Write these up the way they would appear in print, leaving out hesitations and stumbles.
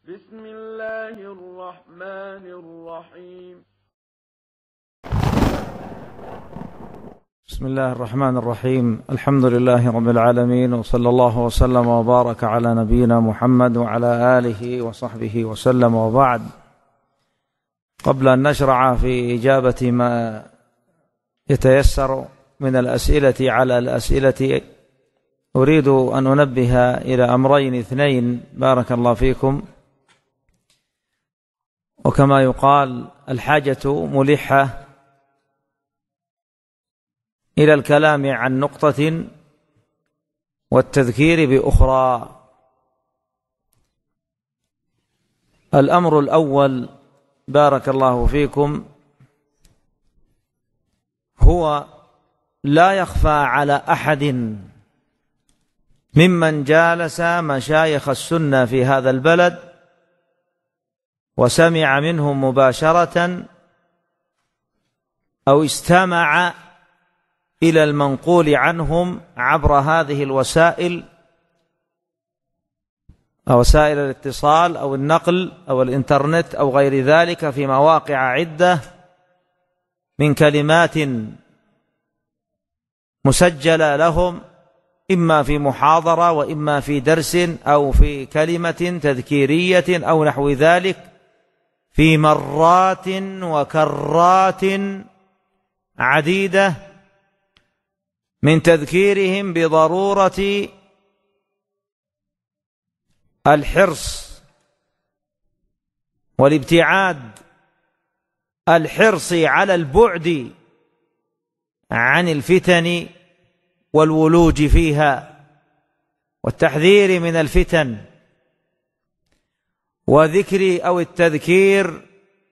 بسم الله الرحمن الرحيم. بسم الله الرحمن الرحيم. الحمد لله رب العالمين، وصلى الله وسلم وبارك على نبينا محمد وعلى آله وصحبه وسلم، وبعد. قبل أن نشرع في إجابة ما يتيسر من الأسئلة على الأسئلة، أريد أن أنبه إلى أمرين اثنين بارك الله فيكم. وكما يقال الحاجة ملحة إلى الكلام عن نقطة والتذكير بأخرى. الأمر الأول بارك الله فيكم هو لا يخفى على أحد ممن جالس مشايخ السنة في هذا البلد وسمع منهم مباشرة أو استمع إلى المنقول عنهم عبر هذه الوسائل أو وسائل الاتصال أو النقل أو الإنترنت أو غير ذلك في مواقع عدة من كلمات مسجلة لهم، إما في محاضرة وإما في درس أو في كلمة تذكيرية أو نحو ذلك، في مرات وكرات عديدة من تذكيرهم بضرورة الحرص والابتعاد، الحرص على البعد عن الفتن والولوج فيها والتحذير من الفتن، وذكر أو التذكير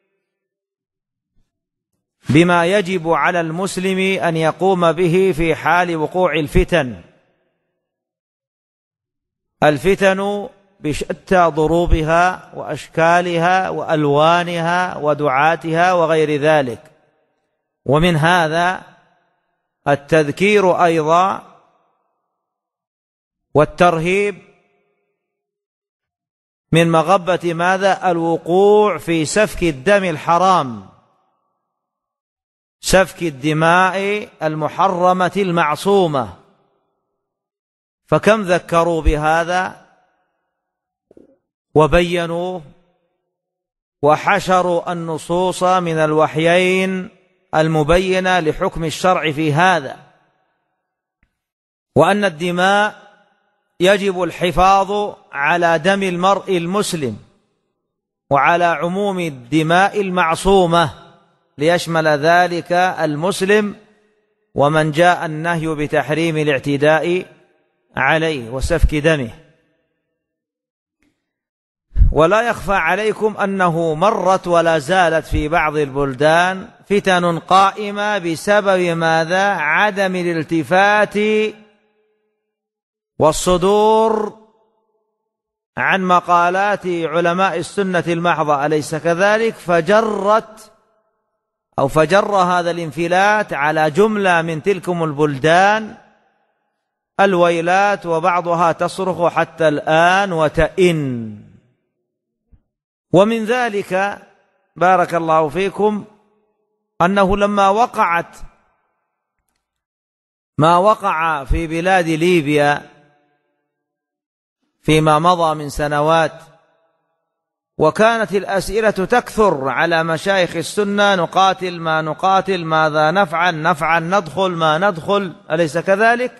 بما يجب على المسلم أن يقوم به في حال وقوع الفتن. الفتن بشتى ضروبها وأشكالها وألوانها ودعاتها وغير ذلك، ومن هذا التذكير أيضا والترهيب من مغبة ماذا؟ الوقوع في سفك الدم الحرام، سفك الدماء المحرمة المعصومة. فكم ذكروا بهذا وبينوا وحشروا النصوص من الوحيين المبينة لحكم الشرع في هذا، وأن الدماء يجب الحفاظ على دم المرء المسلم وعلى عموم الدماء المعصومة ليشمل ذلك المسلم ومن جاء النهي بتحريم الاعتداء عليه وسفك دمه. ولا يخفى عليكم أنه مرت ولا زالت في بعض البلدان فتن قائمة بسبب ماذا؟ عدم الالتفات والصدور عن مقالات علماء السنة المحضة، أليس كذلك؟ فجر هذا الانفلات على جملة من تلكم البلدان الويلات، وبعضها تصرخ حتى الآن وتئن. ومن ذلك بارك الله فيكم أنه لما وقعت ما وقع في بلاد ليبيا فيما مضى من سنوات، وكانت الأسئلة تكثر على مشايخ السنة: نقاتل ما نقاتل، ماذا نفعل، ندخل ما ندخل، أليس كذلك؟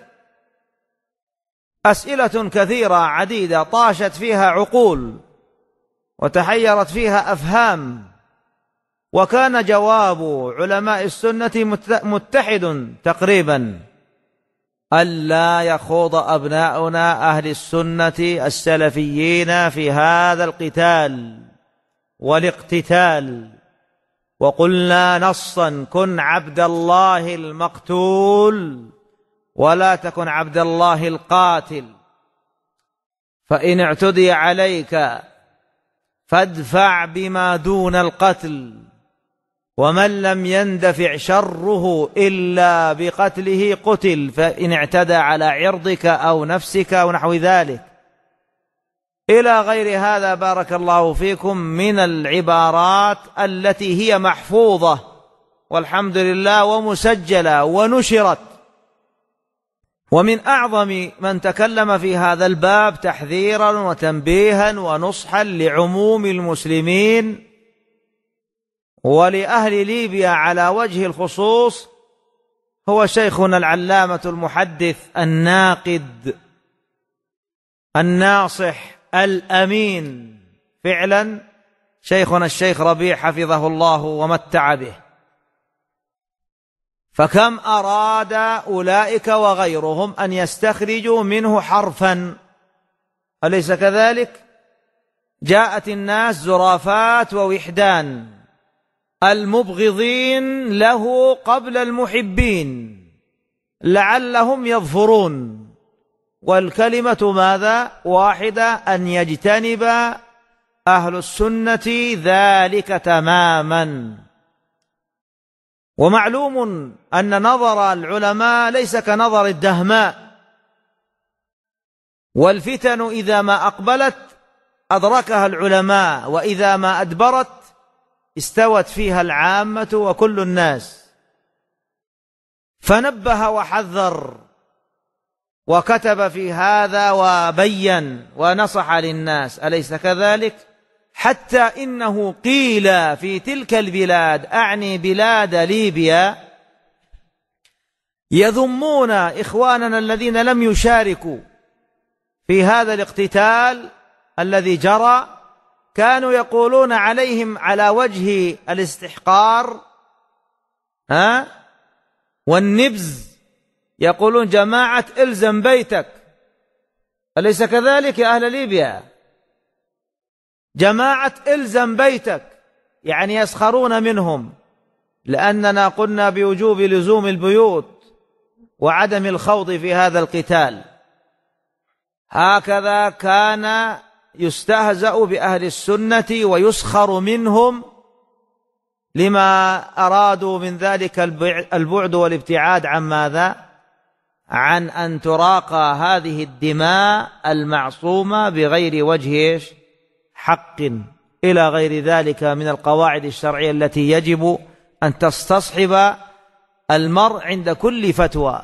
أسئلة كثيرة عديدة طاشت فيها عقول وتحيرت فيها أفهام، وكان جواب علماء السنة متحد تقريبا: ألا يخوض أبناؤنا أهل السنة السلفيين في هذا القتال والاقتتال. وقلنا نصا: كن عبد الله المقتول ولا تكن عبد الله القاتل، فإن اعتدي عليك فادفع بما دون القتل، ومن لم يندفع شره إلا بقتله قتل، فإن اعتدى على عرضك أو نفسك أو نحو ذلك. إلى غير هذا بارك الله فيكم من العبارات التي هي محفوظة والحمد لله ومسجلة ونشرت. ومن أعظم من تكلم في هذا الباب تحذيرا وتنبيها ونصحا لعموم المسلمين ولأهل ليبيا على وجه الخصوص هو شيخنا العلامة المحدث الناقد الناصح الأمين فعلا شيخنا الشيخ ربيع حفظه الله ومتع به. فكم أراد أولئك وغيرهم أن يستخرجوا منه حرفا، أليس كذلك؟ جاءت الناس زرافات ووحدان، المبغضين له قبل المحبين لعلهم يظفرون، والكلمة ماذا؟ واحدة، أن يجتنب أهل السنة ذلك تماما. ومعلوم أن نظر العلماء ليس كنظر الدهماء، والفتن إذا ما أقبلت أدركها العلماء، وإذا ما أدبرت استوت فيها العامة وكل الناس. فنبه وحذر وكتب في هذا وبين ونصح للناس، أليس كذلك؟ حتى إنه قيل في تلك البلاد، أعني بلاد ليبيا، يذمون إخواننا الذين لم يشاركوا في هذا الاقتتال الذي جرى، كانوا يقولون عليهم على وجه الاستحقار والنبذ، يقولون جماعة إلزم بيتك، أليس كذلك يا أهل ليبيا؟ جماعة إلزم بيتك، يعني يسخرون منهم، لأننا قلنا بوجوب لزوم البيوت وعدم الخوض في هذا القتال. هكذا كان يستهزأ بأهل السنة ويسخر منهم لما أرادوا من ذلك البعد والابتعاد عن ماذا؟ عن أن تراقى هذه الدماء المعصومة بغير وجه حق، إلى غير ذلك من القواعد الشرعية التي يجب أن تستصحب المرء عند كل فتوى.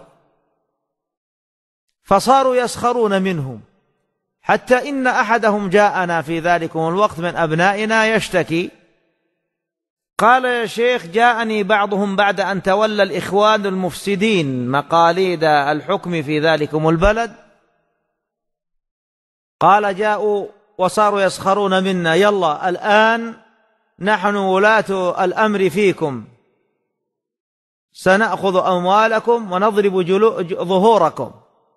فصاروا يسخرون منهم، حتى إن أحدهم جاءنا في ذلكم الوقت من أبنائنا يشتكي، قال يا شيخ جاءني بعضهم بعد أن تولى الإخوان المفسدين مقاليد الحكم في ذلكم البلد، قال جاءوا وصاروا يسخرون منا، يلا الآن نحن ولاة الأمر فيكم، سنأخذ أموالكم ونضرب ظهوركم.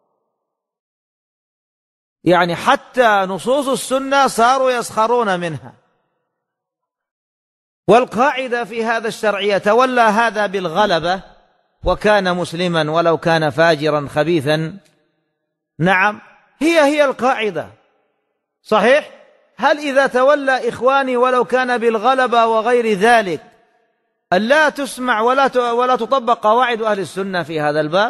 يعني حتى نصوص السنة صاروا يسخرون منها. والقاعدة في هذا الشرعية تولى هذا بالغلبة وكان مسلما ولو كان فاجرا خبيثا، نعم هي القاعدة صحيح. هل إذا تولى إخواني ولو كان بالغلبة وغير ذلك ألا تسمع ولا تطبق قواعد أهل السنة في هذا الباب؟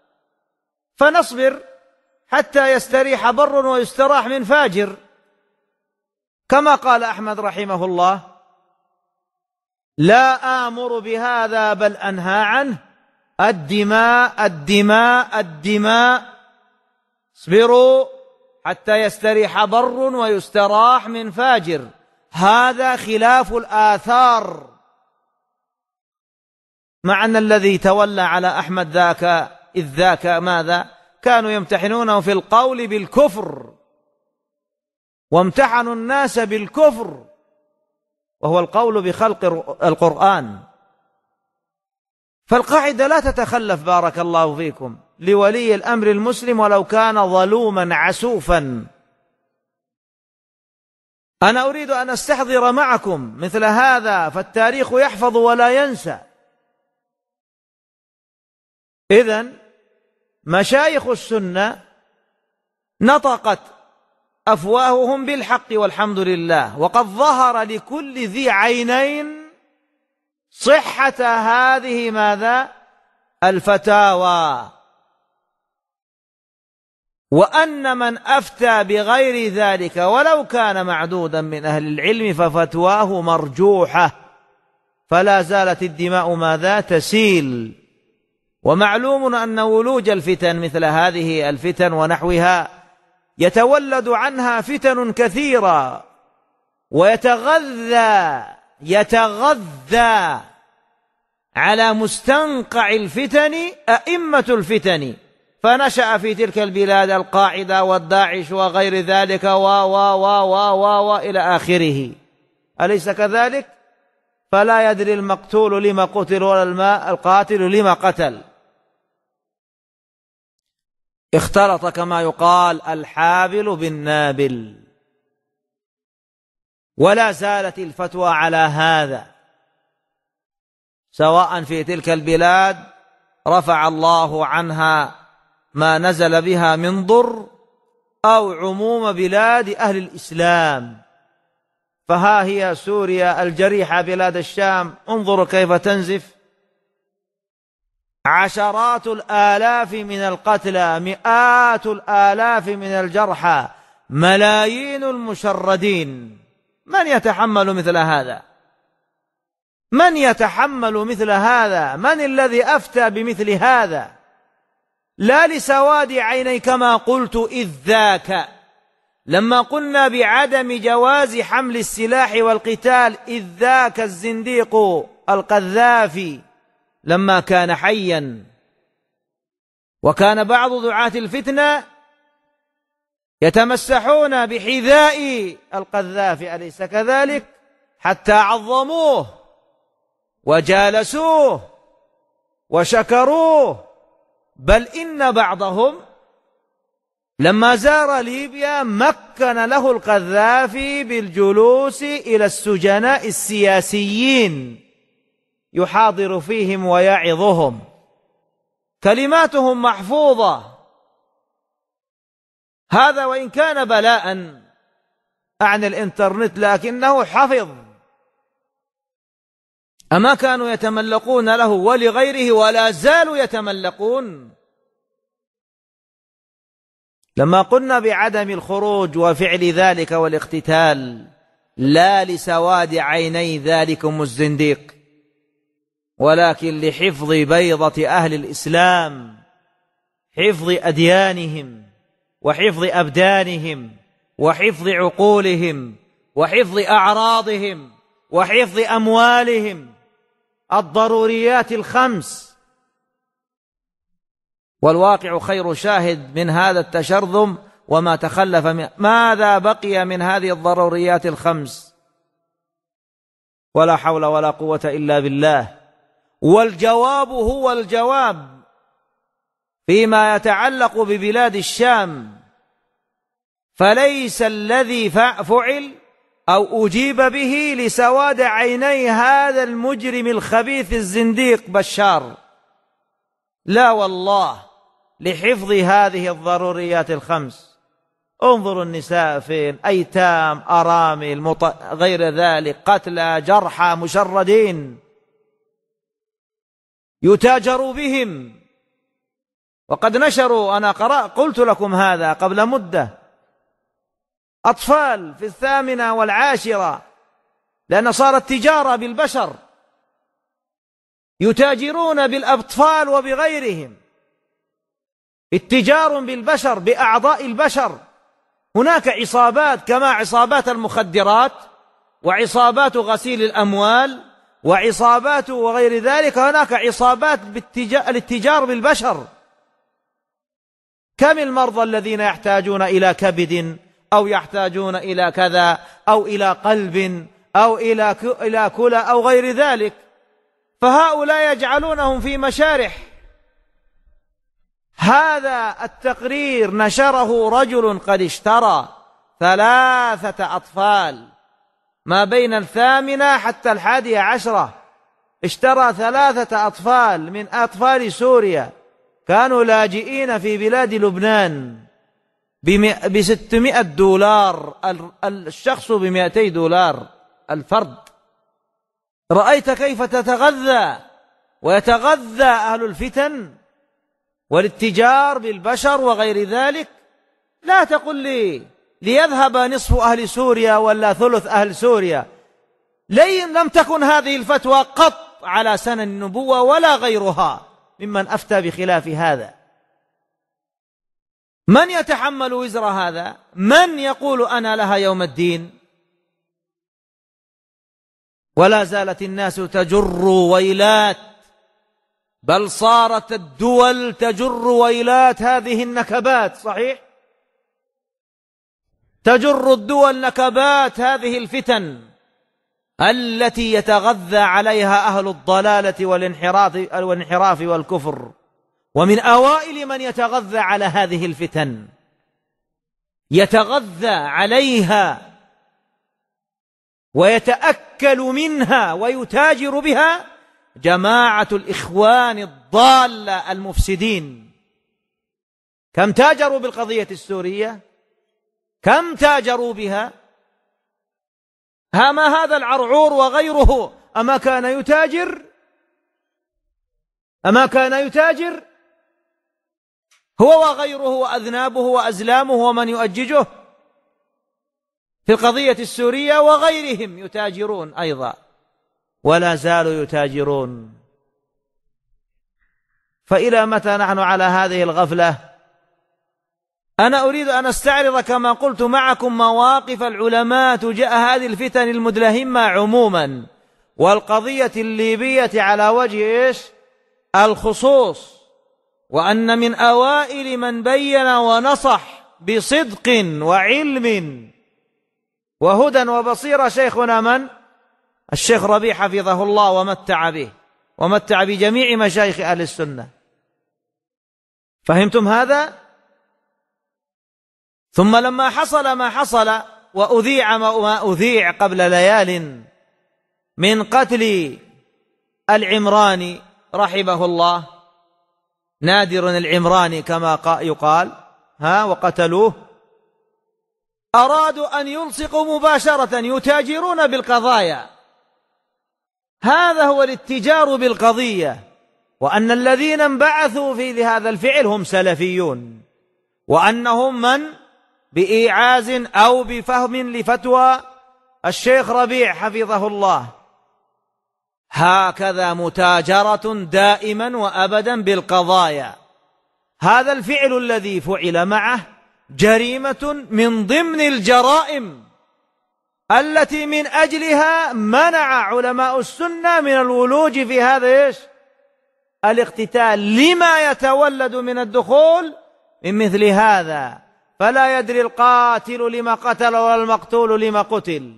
فنصبر حتى يستريح بر ويستراح من فاجر، كما قال أحمد رحمه الله: لا آمر بهذا بل أنهى عنه، الدماء الدماء الدماء، اصبروا حتى يستريح بر ويستراح من فاجر. هذا خلاف الآثار، مع أن الذي تولى على أحمد ذاك ماذا؟ كانوا يمتحنونه في القول بالكفر، وامتحنوا الناس بالكفر وهو القول بخلق القرآن. فالقاعدة لا تتخلف بارك الله فيكم لولي الأمر المسلم ولو كان ظلوما عسوفا. أنا أريد أن أستحضر معكم مثل هذا، فالتاريخ يحفظ ولا ينسى. إذن مشايخ السنة نطقت أفواههم بالحق والحمد لله، وقد ظهر لكل ذي عينين صحة هذه ماذا؟ الفتاوى. وأن من أفتى بغير ذلك ولو كان معدودا من أهل العلم ففتواه مرجوحة، فلا زالت الدماء ماذا؟ تسيل. ومعلوم أن ولوج الفتن مثل هذه الفتن ونحوها يتولد عنها فتن كثيرة، ويتغذى على مستنقع الفتن أئمة الفتن، فنشأ في تلك البلاد القاعدة والداعش وغير ذلك إلى آخره. أليس كذلك؟ فلا يدري المقتول لما قتل ولا القاتل لما قتل. اختلط كما يقال الحابل بالنابل، ولا زالت الفتوى على هذا، سواء في تلك البلاد رفع الله عنها ما نزل بها من ضر أو عموم بلاد أهل الإسلام. فها هي سوريا الجريحة، بلاد الشام، انظروا كيف تنزف، عشرات الآلاف من القتلى، مئات الآلاف من الجرحى، ملايين المشردين. من يتحمل مثل هذا؟ من يتحمل مثل هذا؟ من الذي أفتى بمثل هذا؟ لا لسواد عيني كما قلت إذ ذاك لما قلنا بعدم جواز حمل السلاح والقتال، إذ ذاك الزنديق القذافي لما كان حيا. وكان بعض دعاة الفتنة يتمسحون بحذاء القذافي، أليس كذلك؟ حتى عظموه وجالسوه وشكروه، بل إن بعضهم لما زار ليبيا مكن له القذافي بالجلوس إلى السجناء السياسيين يحاضر فيهم ويعظهم، كلماتهم محفوظة. هذا وإن كان بلاء عن الإنترنت لكنه حفظ. أما كانوا يتملقون له ولغيره ولا زالوا يتملقون؟ لما قلنا بعدم الخروج وفعل ذلك والاقتتال لا لسواد عيني ذلكم الزنديق، ولكن لحفظ بيضة أهل الإسلام، حفظ أديانهم وحفظ أبدانهم وحفظ عقولهم وحفظ أعراضهم وحفظ أموالهم، الضروريات الخمس. والواقع خير شاهد من هذا التشرذم وما تخلف ماذا بقي من هذه الضروريات الخمس؟ ولا حول ولا قوة إلا بالله. والجواب هو الجواب فيما يتعلق ببلاد الشام، فليس الذي فعل أو أجيب به لسواد عيني هذا المجرم الخبيث الزنديق بشار، لا والله، لحفظ هذه الضروريات الخمس. انظروا النساء فين، أيتام، أرامل، غير ذلك، قتلى، جرحى، مشردين، يتاجر بهم. وقد نشروا، أنا قلت لكم هذا قبل مدة، أطفال في 18 والعاشرة، لأن صارت تجارة بالبشر، يتاجرون بالأطفال وبغيرهم، اتجار بالبشر، بأعضاء البشر. هناك عصابات كما عصابات المخدرات وعصابات غسيل الأموال وعصابات وغير ذلك، هناك عصابات الاتجار بالبشر. كم المرضى الذين يحتاجون إلى كبد أو يحتاجون إلى كذا أو إلى قلب أو إلى كلى أو غير ذلك، فهؤلاء يجعلونهم في مشارح. هذا التقرير نشره رجل قد اشترى 3 أطفال ما بين 8 حتى 11، اشترى 3 أطفال من أطفال سوريا كانوا لاجئين في بلاد لبنان $600، الشخص $200 الفرد. رأيت كيف تتغذى ويتغذى أهل الفتن والاتجار بالبشر وغير ذلك؟ لا تقل لي ليذهب نصف أهل سوريا ولا ثلث أهل سوريا. لم تكن هذه الفتوى قط على سنن النبوة ولا غيرها ممن أفتى بخلاف هذا. من يتحمل وزر هذا؟ من يقول أنا لها يوم الدين؟ ولا زالت الناس تجر ويلات، بل صارت الدول تجر ويلات هذه النكبات. صحيح، تجر الدول نكبات هذه الفتن التي يتغذى عليها أهل الضلالة والانحراف والكفر. ومن أوائل من يتغذى على هذه الفتن، يتغذى عليها ويتأكل منها ويتاجر بها جماعة الإخوان الضالة المفسدين. كم تاجروا بالقضية السورية؟ كم تاجروا بها؟ ما هذا العرعور وغيره أما كان يتاجر؟ أما كان يتاجر هو وغيره وأذنابه وأزلامه ومن يؤججه في القضية السورية، وغيرهم يتاجرون أيضا ولا زالوا يتاجرون. فإلى متى نحن على هذه الغفلة؟ أنا أريد أن أستعرض كما قلت معكم مواقف العلماء تجاه هذه الفتن المدلهمة عموما، والقضية الليبية على وجه الخصوص. وأن من أوائل من بين ونصح بصدق وعلم وهدى وبصيرة شيخنا من؟ الشيخ ربيع حفظه الله ومتع به ومتع بجميع مشايخ أهل السنة. فهمتم هذا؟ ثم لما حصل ما حصل وأذيع ما أذيع قبل ليال من قتل العمراني رحمه الله، نادر العمراني كما يقال، وقتلوه، أرادوا أن يلصقوا مباشرة، يتاجرون بالقضايا. هذا هو الاتجار بالقضية. وأن الذين انبعثوا في هذا الفعل هم سلفيون، وأنهم من بإيعاز أو بفهم لفتوى الشيخ ربيع حفظه الله. هكذا متاجرة دائما وأبدا بالقضايا. هذا الفعل الذي فعل معه جريمة من ضمن الجرائم التي من أجلها منع علماء السنة من الولوج في هذا الاقتتال، لما يتولد من الدخول من مثل هذا. فلا يدري القاتل لما قتل ولا المقتول لما قتل.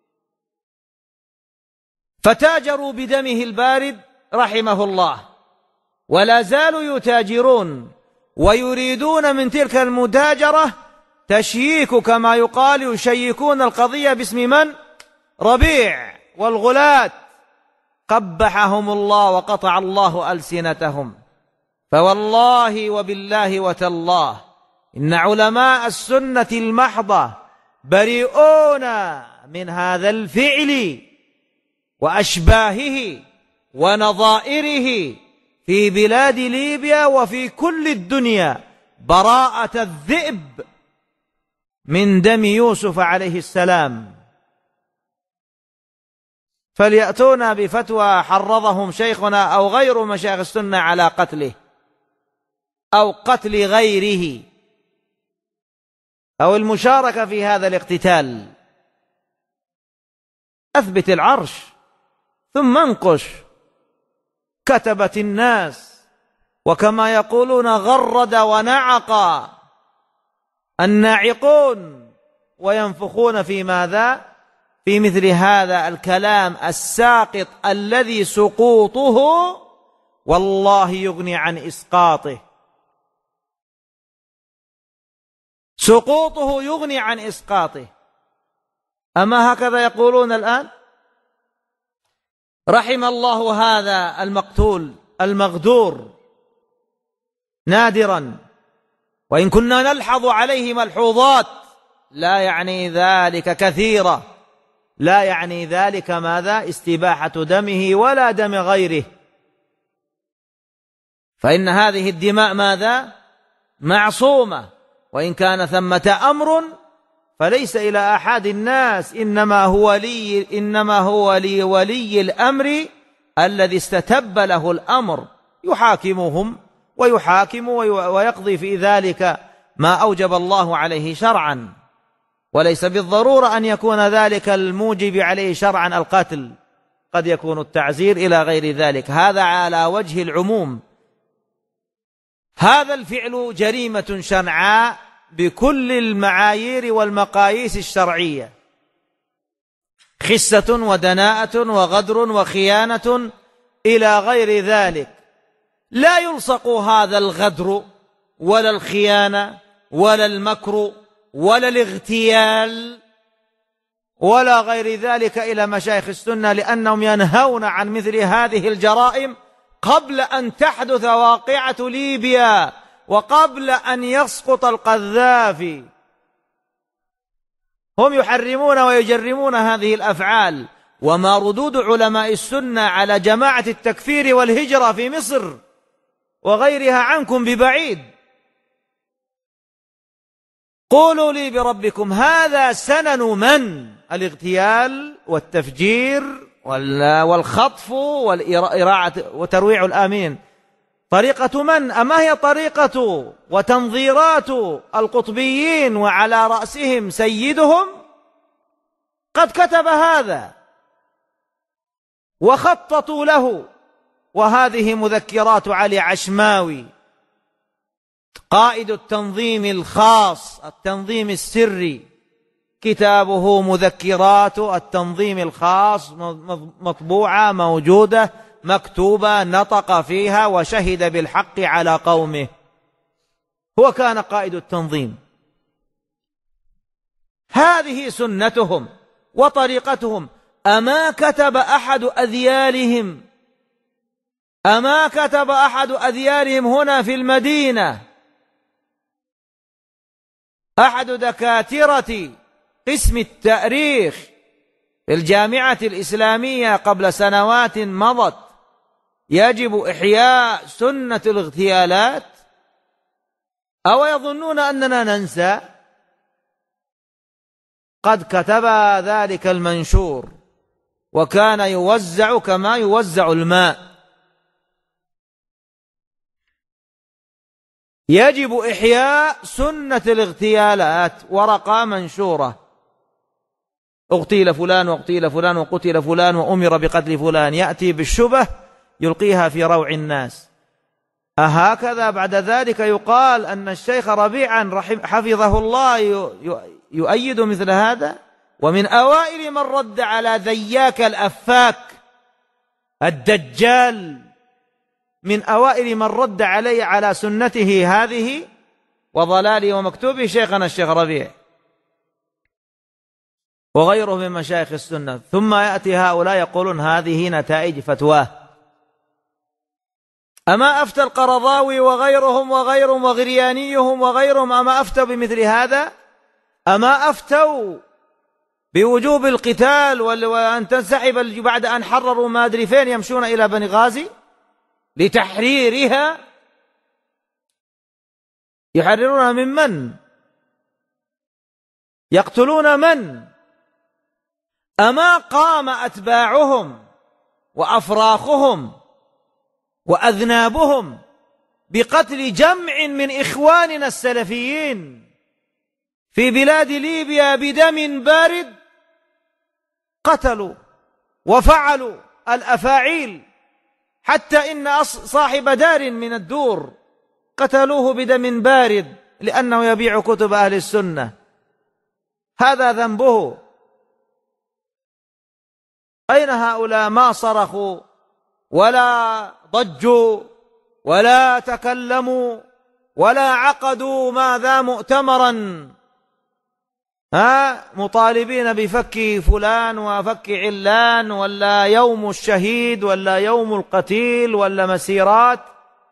فتاجروا بدمه البارد رحمه الله، ولا زالوا يتاجرون ويريدون من تلك المتاجرة تشييك، كما يقال يشيكون القضية باسم من؟ ربيع والغلاة، قبحهم الله وقطع الله ألسنتهم. فوالله وبالله وتالله إن علماء السنة المحضة بريئون من هذا الفعل وأشباهه ونظائره في بلاد ليبيا وفي كل الدنيا براءة الذئب من دم يوسف عليه السلام. فليأتونا بفتوى حرضهم شيخنا أو غير مشايخ السنة على قتله أو قتل غيره أو المشاركة في هذا الاقتتال. أثبت العرش ثم انقش. كتبت الناس، وكما يقولون غرد ونعق الناعقون، وينفخون في ماذا؟ في مثل هذا الكلام الساقط الذي سقوطه والله يغني عن إسقاطه. سقوطه يغني عن إسقاطه. أما هكذا يقولون الآن؟ رحم الله هذا المقتول المغدور نادرا، وإن كنا نلحظ عليه ملحوظات لا يعني ذلك كثيرة، لا يعني ذلك ماذا؟ استباحة دمه ولا دم غيره. فإن هذه الدماء ماذا؟ معصومة، وإن كان ثمة أمر فليس إلى أحد الناس، إنما هو لولي الأمر الذي استتب له الأمر، يحاكمهم ويحاكم ويقضي في ذلك ما أوجب الله عليه شرعا، وليس بالضرورة أن يكون ذلك الموجب عليه شرعا القتل، قد يكون التعزير إلى غير ذلك. هذا على وجه العموم. هذا الفعل جريمة شنعاء بكل المعايير والمقاييس الشرعية، خسة ودناءة وغدر وخيانة إلى غير ذلك. لا يلصق هذا الغدر ولا الخيانة ولا المكر ولا الاغتيال ولا غير ذلك إلى مشايخ السنة، لأنهم ينهون عن مثل هذه الجرائم قبل أن تحدث واقعة ليبيا وقبل أن يسقط القذافي. هم يحرمون ويجرمون هذه الأفعال. وما ردود علماء السنة على جماعة التكفير والهجرة في مصر وغيرها عنكم ببعيد. قولوا لي بربكم، هذا سنن من؟ الاغتيال والتفجير والخطف والإراعة وترويع الآمين طريقة من؟ أما هي طريقة وتنظيرات القطبيين وعلى رأسهم سيدهم؟ قد كتب هذا وخططوا له. وهذه مذكرات علي عشماوي قائد التنظيم الخاص، التنظيم السري، كتابه مذكرات التنظيم الخاص، مطبوعة موجودة مكتوبة، نطق فيها وشهد بالحق على قومه. هو كان قائد التنظيم. هذه سنتهم وطريقتهم. أما كتب أحد أذيالهم، أما كتب أحد أذيالهم هنا في المدينة، أحد دكاترة قسم التاريخ في الجامعة الإسلامية قبل سنوات مضت، يجب إحياء سنة الاغتيالات؟ أو يظنون أننا ننسى؟ قد كتب ذلك المنشور وكان يوزع كما يوزع الماء. يجب إحياء سنة الاغتيالات، ورقة منشورة، اغتيل فلان واغتيل فلان وقتل فلان وأمر بقتل فلان، يأتي بالشبه يلقيها في روع الناس. أهكذا بعد ذلك يقال أن الشيخ ربيعا حفظه الله يؤيد مثل هذا؟ ومن أوائل من رد على ذياك الأفاك الدجال، من أوائل من رد عليه على سنته هذه وضلاله ومكتوبه شيخنا الشيخ ربيع وغيره من مشايخ السنة. ثم يأتي هؤلاء يقولون هذه نتائج فتواه. أما أفتى القرضاوي وغيرهم وغريانيهم وغيرهم، أما أفتوا بمثل هذا؟ أما أفتوا بوجوب القتال وأن تنسحب بعد أن حرروا ما أدري فين، يمشون إلى بني غازي لتحريرها؟ يحررون من؟ يقتلون من؟ أما قام أتباعهم وأفراخهم وأذنابهم بقتل جمع من إخواننا السلفيين في بلاد ليبيا بدم بارد؟ قتلوا وفعلوا الأفاعيل، حتى إن صاحب دار من الدور قتلوه بدم بارد لأنه يبيع كتب أهل السنة. هذا ذنبه. أين هؤلاء؟ ما صرخوا ولا ضجوا ولا تكلموا ولا عقدوا ماذا مؤتمرا مطالبين بفك فلان وفك علان ولا يوم الشهيد ولا يوم القتيل ولا مسيرات.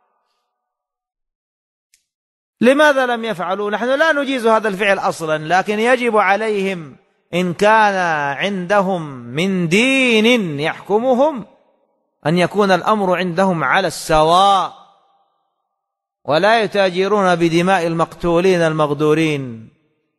لماذا لم يفعلوا؟ نحن لا نجيز هذا الفعل أصلا، لكن يجب عليهم إن كان عندهم من دين يحكمهم أن يكون الأمر عندهم على السواء، ولا يتاجرون بدماء المقتولين المغدورين.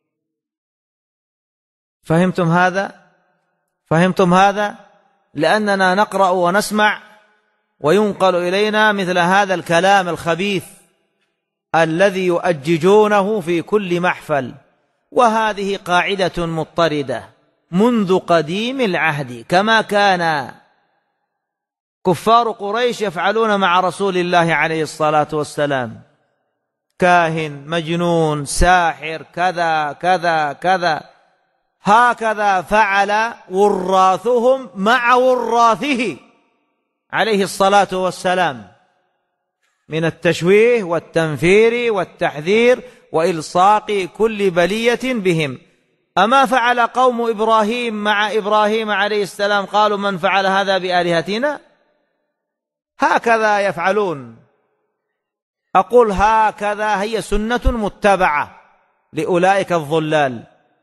فهمتم هذا؟ فهمتم هذا؟ لأننا نقرأ ونسمع وينقل إلينا مثل هذا الكلام الخبيث الذي يؤججونه في كل محفل. وهذه قاعدة مضطردة منذ قديم العهد، كما كان كفار قريش يفعلون مع رسول الله عليه الصلاة والسلام: كاهن، مجنون، ساحر، كذا كذا كذا. هكذا فعل وراثهم مع وراثه عليه الصلاة والسلام من التشويه والتنفير والتحذير وإلصاق كل بلية بهم. أما فعل قوم إبراهيم مع إبراهيم عليه السلام؟ قالوا: من فعل هذا بآلهتنا؟ هكذا يفعلون. أقول هكذا هي سنة متبعة لأولئك الضلال.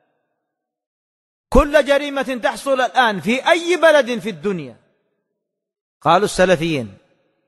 كل جريمة تحصل الآن في أي بلد في الدنيا، قالوا السلفيين،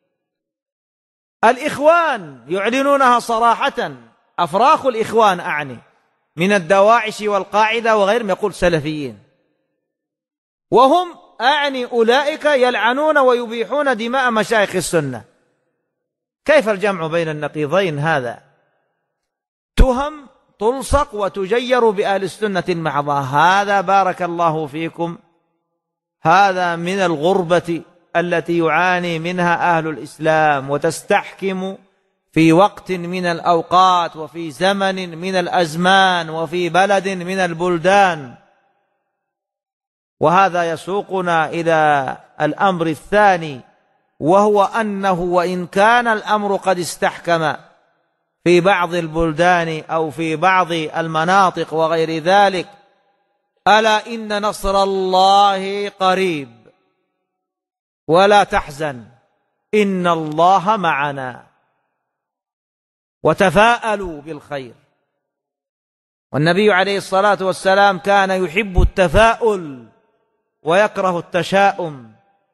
الإخوان يعلنونها صراحة، أفراخ الإخوان أعني من الدواعش والقاعدة وغيرهم، يقول سلفيين، وهم أعني أولئك يلعنون ويبيحون دماء مشايخ السنة. كيف الجمع بين النقيضين هذا؟ تهم تلصق وتجير بأهل السنة المحضة. هذا بارك الله فيكم هذا من الغربة التي يعاني منها أهل الإسلام، وتستحكم في وقت من الأوقات وفي زمن من الأزمان وفي بلد من البلدان. وهذا يسوقنا إلى الأمر الثاني، وهو أنه وإن كان الأمر قد استحكم في بعض البلدان أو في بعض المناطق وغير ذلك، ألا إن نصر الله قريب، ولا تحزن إن الله معنا، وتفاءلوا بالخير. والنبي عليه الصلاة والسلام كان يحب التفاؤل ويكره التشاؤم.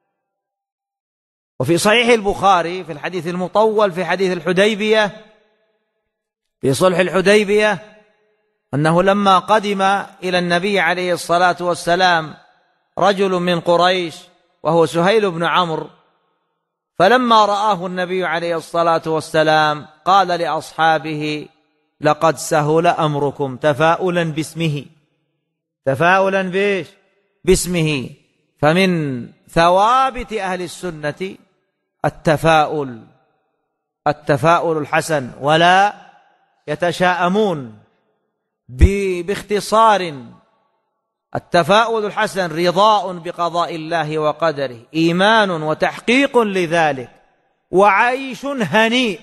وفي صحيح البخاري في الحديث المطول في حديث الحديبية، في صلح الحديبية، أنه لما قدم إلى النبي عليه الصلاة والسلام رجل من قريش وهو سهيل بن عمرو، فلما رآه النبي عليه الصلاة والسلام قال لأصحابه: لقد سهل أمركم، تفاؤلا باسمه، تفاؤلا بإيش؟ باسمه. فمن ثوابت أهل السنة التفاؤل، التفاؤل الحسن، ولا يتشاءمون. باختصار، التفاؤل الحسن رضاء بقضاء الله وقدره، إيمان وتحقيق لذلك، وعيش هنيء،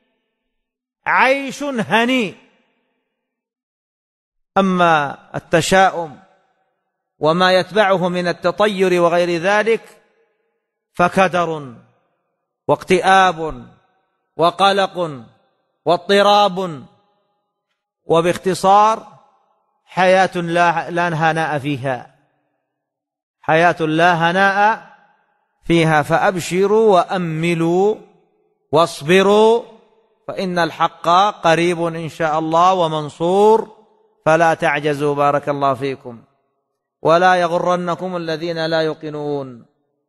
عيش هنيء. أما التشاؤم وما يتبعه من التطير وغير ذلك فكدر واكتئاب وقلق واضطراب، وباختصار حياة لا هناء فيها، حياة لا هناء فيها. فأبشروا وأملوا واصبروا، فإن الحق قريب إن شاء الله ومنصور، فلا تعجزوا بارك الله فيكم، ولا يغرنكم الذين لا يوقنون.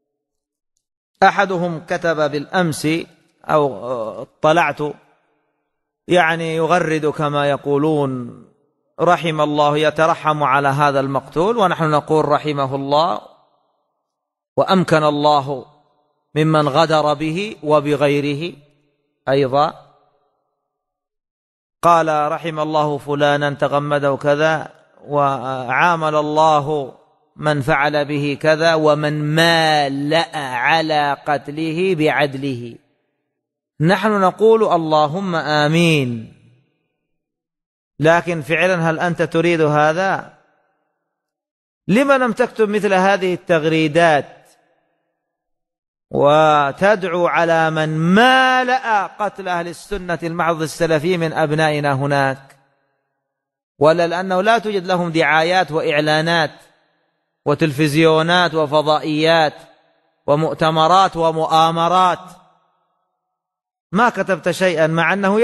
أحدهم كتب بالأمس أو اطلعت، يعني يغرد كما يقولون: رحم الله، يترحم على هذا المقتول، ونحن نقول رحمه الله، وأمكن الله ممن غدر به وبغيره أيضا. قال: رحم الله فلانا تغمده كذا، وعامل الله من فعل به كذا، ومن مالأ على قتله بعدله. نحن نقول اللهم آمين، لكن فعلا هل أنت تريد هذا؟ لما لم تكتب مثل هذه التغريدات وتدعو على من مالأ قتل أهل السنة المحض السلفي من أبنائنا هناك؟ ولا لأنه لا توجد لهم دعايات وإعلانات وتلفزيونات وفضائيات ومؤتمرات ومؤامرات. ما كتبت شيئا، مع أنه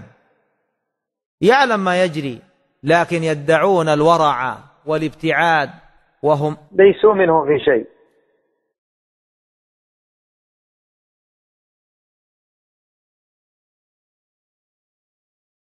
يعلم ما يجري، لكن يدعون الورع والابتعاد وهم ليسوا منهم في شيء.